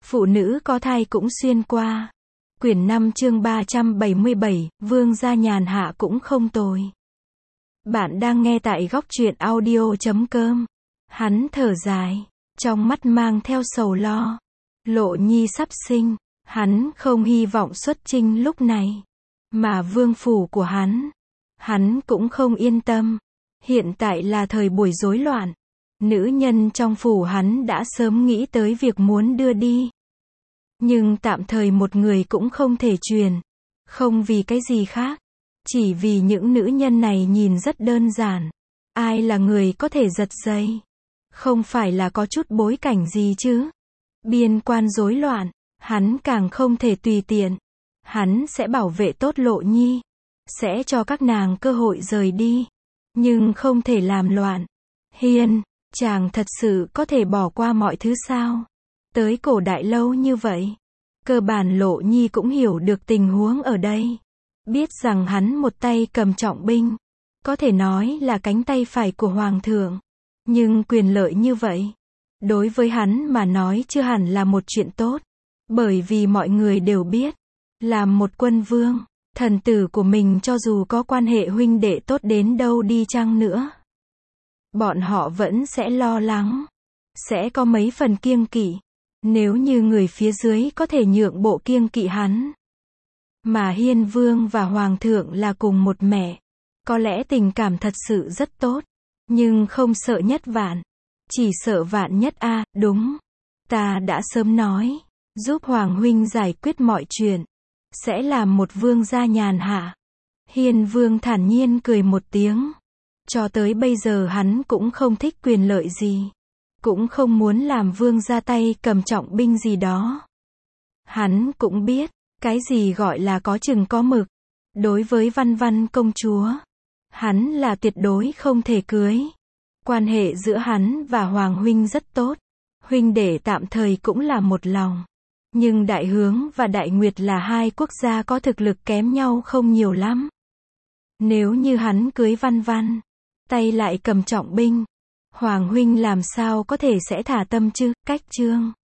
Phụ nữ có thai cũng xuyên qua. Quyển 5 chương 377, Vương gia nhàn hạ cũng không tồi. Bạn đang nghe tại góc truyện audio.com. Hắn thở dài, trong mắt mang theo sầu lo. Lộ Nhi sắp sinh, hắn không hy vọng xuất trinh lúc này. Mà vương phủ của hắn cũng không yên tâm. Hiện tại là thời buổi rối loạn. Nữ nhân trong phủ hắn đã sớm nghĩ tới việc muốn đưa đi. Nhưng tạm thời một người cũng không thể truyền. Không vì cái gì khác. Chỉ vì những nữ nhân này nhìn rất đơn giản. Ai là người có thể giật dây? Không phải là có chút bối cảnh gì chứ? Biên quan rối loạn, hắn càng không thể tùy tiện. Hắn sẽ bảo vệ tốt Lộ Nhi. Sẽ cho các nàng cơ hội rời đi. Nhưng không thể làm loạn. Hiên, chàng thật sự có thể bỏ qua mọi thứ sao? Tới cổ đại lâu như vậy. Cơ bản Lộ Nhi cũng hiểu được tình huống ở đây. Biết rằng hắn một tay cầm trọng binh. Có thể nói là cánh tay phải của Hoàng thượng. Nhưng quyền lợi như vậy. Đối với hắn mà nói chưa hẳn là một chuyện tốt. Bởi vì mọi người đều biết. Làm một quân vương, thần tử của mình cho dù có quan hệ huynh đệ tốt đến đâu đi chăng nữa. Bọn họ vẫn sẽ lo lắng. Sẽ có mấy phần kiêng kỵ. Nếu như người phía dưới có thể nhượng bộ kiêng kỵ hắn. Mà Hiên Vương và Hoàng thượng là cùng một mẹ. Có lẽ tình cảm thật sự rất tốt. Nhưng không sợ nhất vạn. Chỉ sợ vạn nhất a, đúng. Ta đã sớm nói. Giúp Hoàng huynh giải quyết mọi chuyện. Sẽ làm một vương gia nhàn hạ. Hiên Vương thản nhiên cười một tiếng. Cho tới bây giờ hắn cũng không thích quyền lợi gì. Cũng không muốn làm vương ra tay cầm trọng binh gì đó. Hắn cũng biết, cái gì gọi là có chừng có mực. Đối với Văn Văn công chúa, hắn là tuyệt đối không thể cưới. Quan hệ giữa hắn và Hoàng huynh rất tốt. Huynh đệ tạm thời cũng là một lòng. Nhưng Đại Hướng và Đại Nguyệt là hai quốc gia có thực lực kém nhau không nhiều lắm. Nếu như hắn cưới Văn Văn, tay lại cầm trọng binh, Hoàng huynh làm sao có thể sẽ thả tâm chứ? Cách chương